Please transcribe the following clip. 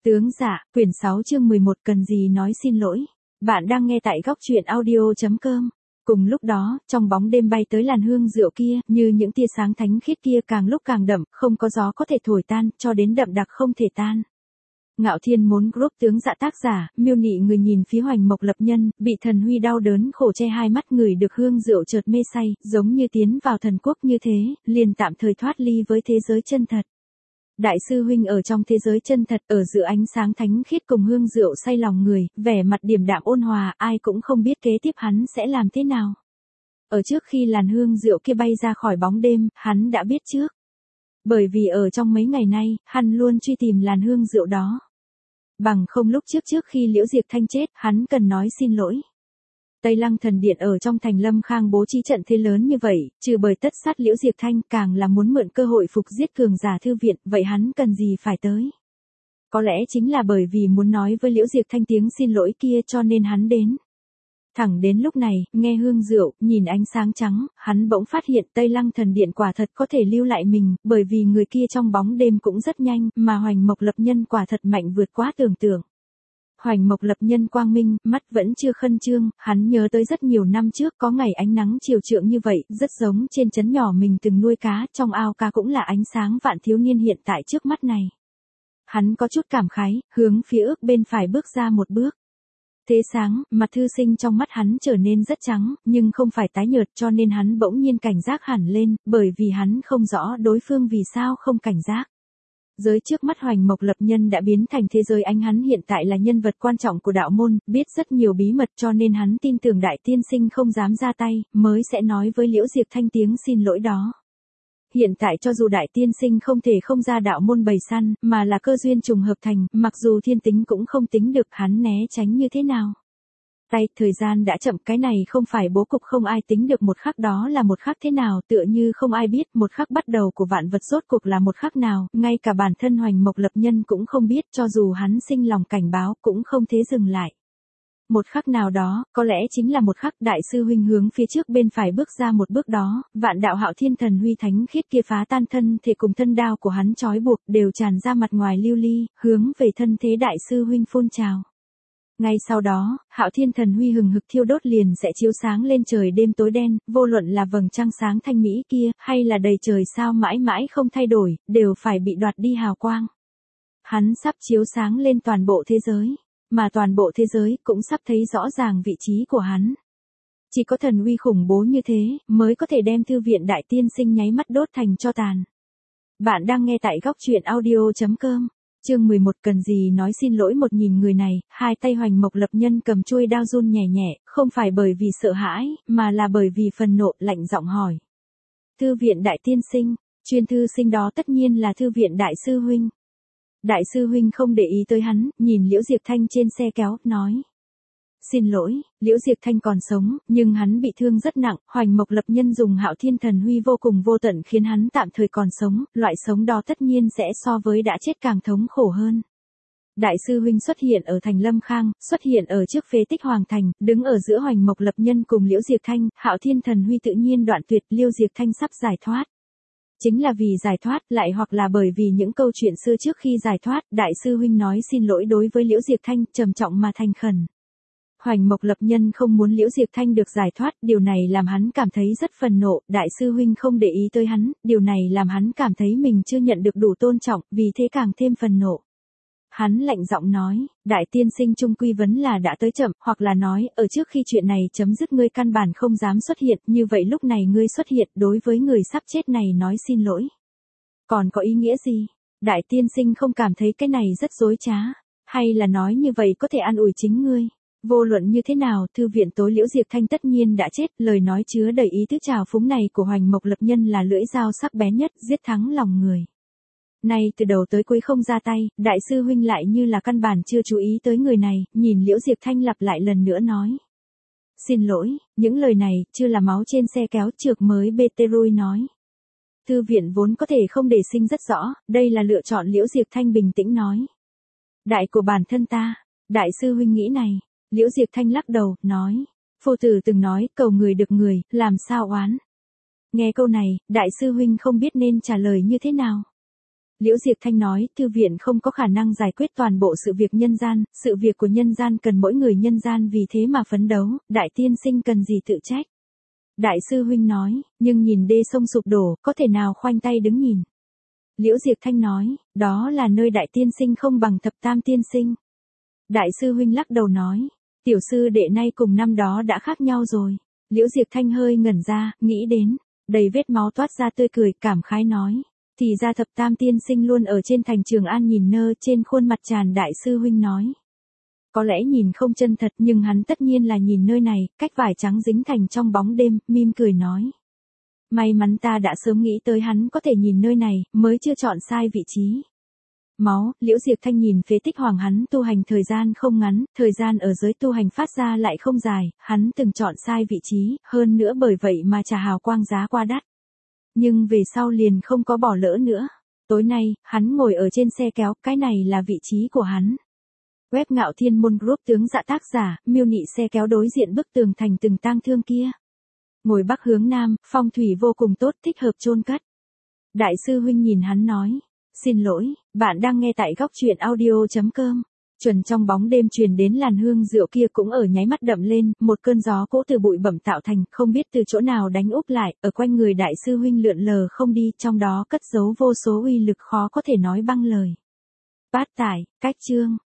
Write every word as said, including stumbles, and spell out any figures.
Tướng dạ, quyển sáu chương mười một cần gì nói xin lỗi. Bạn đang nghe tại góc truyện audio.com. Cùng lúc đó, trong bóng đêm bay tới làn hương rượu kia, như những tia sáng thánh khiết kia càng lúc càng đậm, không có gió có thể thổi tan, cho đến đậm đặc không thể tan. Ngạo Thiên Môn Group tướng dạ tác giả, miêu nị người nhìn phía Hoành Mộc Lập Nhân, bị Thần Huy đau đớn khổ che hai mắt ngửi được hương rượu chợt mê say, giống như tiến vào thần quốc như thế, liền tạm thời thoát ly với thế giới chân thật. Đại sư huynh ở trong thế giới chân thật, ở giữa ánh sáng thánh khiết cùng hương rượu say lòng người, vẻ mặt điềm đạm ôn hòa, ai cũng không biết kế tiếp hắn sẽ làm thế nào. Ở trước khi làn hương rượu kia bay ra khỏi bóng đêm, hắn đã biết trước. Bởi vì ở trong mấy ngày nay, hắn luôn truy tìm làn hương rượu đó. Bằng không lúc trước trước khi Liễu Diệp Thanh chết, hắn cần nói xin lỗi. Tây Lăng Thần Điện ở trong thành Lâm Khang bố trí trận thế lớn như vậy, trừ bởi tất sát Liễu Diệp Thanh càng là muốn mượn cơ hội phục giết cường giả thư viện, vậy hắn cần gì phải tới? Có lẽ chính là bởi vì muốn nói với Liễu Diệp Thanh tiếng xin lỗi kia cho nên hắn đến. Thẳng đến lúc này, nghe hương rượu, nhìn ánh sáng trắng, hắn bỗng phát hiện Tây Lăng Thần Điện quả thật có thể lưu lại mình, bởi vì người kia trong bóng đêm cũng rất nhanh, mà Hoành Mộc Lập Nhân quả thật mạnh vượt quá tưởng tượng. Hoành Mộc Lập Nhân quang minh, mắt vẫn chưa khẩn trương, hắn nhớ tới rất nhiều năm trước có ngày ánh nắng chiều trượng như vậy, rất giống trên trấn nhỏ mình từng nuôi cá, trong ao cá cũng là ánh sáng vạn thiếu niên hiện tại trước mắt này. Hắn có chút cảm khái, hướng phía ước bên phải bước ra một bước. Thế sáng, mặt thư sinh trong mắt hắn trở nên rất trắng, nhưng không phải tái nhợt cho nên hắn bỗng nhiên cảnh giác hẳn lên, bởi vì hắn không rõ đối phương vì sao không cảnh giác. Giới trước mắt Hoành Mộc Lập Nhân đã biến thành thế giới anh, hắn hiện tại là nhân vật quan trọng của đạo môn, biết rất nhiều bí mật cho nên hắn tin tưởng đại tiên sinh không dám ra tay, mới sẽ nói với Liễu Diệp Thanh tiếng xin lỗi đó. Hiện tại cho dù đại tiên sinh không thể không ra đạo môn bày săn, mà là cơ duyên trùng hợp thành, mặc dù thiên tính cũng không tính được hắn né tránh như thế nào. Tay, thời gian đã chậm, cái này không phải bố cục không ai tính được một khắc đó là một khắc thế nào, tựa như không ai biết một khắc bắt đầu của vạn vật rốt cuộc là một khắc nào, ngay cả bản thân Hoành Mộc Lập Nhân cũng không biết, cho dù hắn sinh lòng cảnh báo cũng không thế dừng lại. Một khắc nào đó, có lẽ chính là một khắc đại sư huynh hướng phía trước bên phải bước ra một bước đó, vạn đạo Hạo Thiên Thần Huy thánh khiết kia phá tan thân thể cùng thân đao của hắn trói buộc đều tràn ra mặt ngoài lưu ly, hướng về thân thế đại sư huynh phun trào. Ngay sau đó, Hạo Thiên Thần Huy hừng hực thiêu đốt liền sẽ chiếu sáng lên trời đêm tối đen, vô luận là vầng trăng sáng thanh mỹ kia, hay là đầy trời sao mãi mãi không thay đổi, đều phải bị đoạt đi hào quang. Hắn sắp chiếu sáng lên toàn bộ thế giới, mà toàn bộ thế giới cũng sắp thấy rõ ràng vị trí của hắn. Chỉ có thần uy khủng bố như thế, mới có thể đem thư viện đại tiên sinh nháy mắt đốt thành tro tàn. Bạn đang nghe tại góc truyện audio.com. Chương mười một cần gì nói xin lỗi. Một nhìn người này, hai tay Hoành Mộc Lập Nhân cầm chuôi đao run nhẹ nhẹ, không phải bởi vì sợ hãi, mà là bởi vì phần nộ, lạnh giọng hỏi. Thư viện đại tiên sinh, chuyên thư sinh đó tất nhiên là thư viện đại sư huynh. Đại sư huynh không để ý tới hắn, nhìn Liễu Diệp Thanh trên xe kéo, nói. Xin lỗi, Liễu Diệp Thanh còn sống, nhưng hắn bị thương rất nặng, Hoành Mộc Lập Nhân dùng Hạo Thiên Thần Huy vô cùng vô tận khiến hắn tạm thời còn sống, loại sống đó tất nhiên sẽ so với đã chết càng thống khổ hơn. Đại sư huynh xuất hiện ở thành Lâm Khang, xuất hiện ở trước phế tích Hoàng Thành, đứng ở giữa Hoành Mộc Lập Nhân cùng Liễu Diệp Thanh, Hạo Thiên Thần Huy tự nhiên đoạn tuyệt, Liễu Diệp Thanh sắp giải thoát. Chính là vì giải thoát, lại hoặc là bởi vì những câu chuyện xưa trước khi giải thoát, đại sư huynh nói xin lỗi đối với Liễu Diệp Thanh, trầm trọng mà thành khẩn. Hoành Mộc Lập Nhân không muốn Liễu Diệp Thanh được giải thoát, điều này làm hắn cảm thấy rất phần nộ, đại sư huynh không để ý tới hắn, điều này làm hắn cảm thấy mình chưa nhận được đủ tôn trọng, vì thế càng thêm phần nộ. Hắn lạnh giọng nói, đại tiên sinh trung quy vấn là đã tới chậm, hoặc là nói, ở trước khi chuyện này chấm dứt ngươi căn bản không dám xuất hiện, như vậy lúc này ngươi xuất hiện đối với người sắp chết này nói xin lỗi. Còn có ý nghĩa gì? Đại tiên sinh không cảm thấy cái này rất dối trá, hay là nói như vậy có thể an ủi chính ngươi? Vô luận như thế nào, thư viện tối Liễu Diệp Thanh tất nhiên đã chết, lời nói chứa đầy ý tứ trào phúng này của Hoành Mộc Lập Nhân là lưỡi dao sắc bén nhất, giết thắng lòng người. Nay từ đầu tới cuối không ra tay, đại sư huynh lại như là căn bản chưa chú ý tới người này, nhìn Liễu Diệp Thanh lặp lại lần nữa nói. Xin lỗi, những lời này, chưa là máu trên xe kéo trượt mới bê tê rui nói. Thư viện vốn có thể không để sinh rất rõ, đây là lựa chọn, Liễu Diệp Thanh bình tĩnh nói. Đại của bản thân ta, đại sư huynh nghĩ này. Liễu Diệp Thanh lắc đầu, nói, phu tử từng nói, cầu người được người, làm sao oán. Nghe câu này, đại sư huynh không biết nên trả lời như thế nào. Liễu Diệp Thanh nói, thư viện không có khả năng giải quyết toàn bộ sự việc nhân gian, sự việc của nhân gian cần mỗi người nhân gian vì thế mà phấn đấu, đại tiên sinh cần gì tự trách. Đại sư huynh nói, nhưng nhìn đê sông sụp đổ, có thể nào khoanh tay đứng nhìn. Liễu Diệp Thanh nói, đó là nơi đại tiên sinh không bằng thập tam tiên sinh. Đại sư huynh lắc đầu nói, tiểu sư đệ nay cùng năm đó đã khác nhau rồi. Liễu Diệp Thanh hơi ngẩn ra, nghĩ đến, đầy vết máu toát ra tươi cười, cảm khái nói. Thì ra thập tam tiên sinh luôn ở trên thành Trường An nhìn nơ, trên khuôn mặt tràn đại sư huynh nói. Có lẽ nhìn không chân thật nhưng hắn tất nhiên là nhìn nơi này, cách vải trắng dính thành trong bóng đêm, mỉm cười nói. May mắn ta đã sớm nghĩ tới hắn có thể nhìn nơi này, mới chưa chọn sai vị trí. Máu, Liễu Diệp Thanh nhìn phế tích hoàng hắn tu hành thời gian không ngắn, thời gian ở giới tu hành phát ra lại không dài, hắn từng chọn sai vị trí, hơn nữa bởi vậy mà trả hào quang giá qua đắt. Nhưng về sau liền không có bỏ lỡ nữa. Tối nay, hắn ngồi ở trên xe kéo, cái này là vị trí của hắn. Web Ngạo Thiên Môn Group tướng dạ tác giả, miêu nị xe kéo đối diện bức tường thành từng tang thương kia. Ngồi bắc hướng nam, phong thủy vô cùng tốt, thích hợp chôn cất. Đại sư huynh nhìn hắn nói, xin lỗi, bạn đang nghe tại góc truyện audio chấm com. Chuẩn trong bóng đêm truyền đến làn hương rượu kia cũng ở nháy mắt đậm lên, một cơn gió cỗ từ bụi bẩm tạo thành, không biết từ chỗ nào đánh úp lại, ở quanh người đại sư huynh lượn lờ không đi, trong đó cất giấu vô số uy lực khó có thể nói băng lời. Bát tải, cách chương.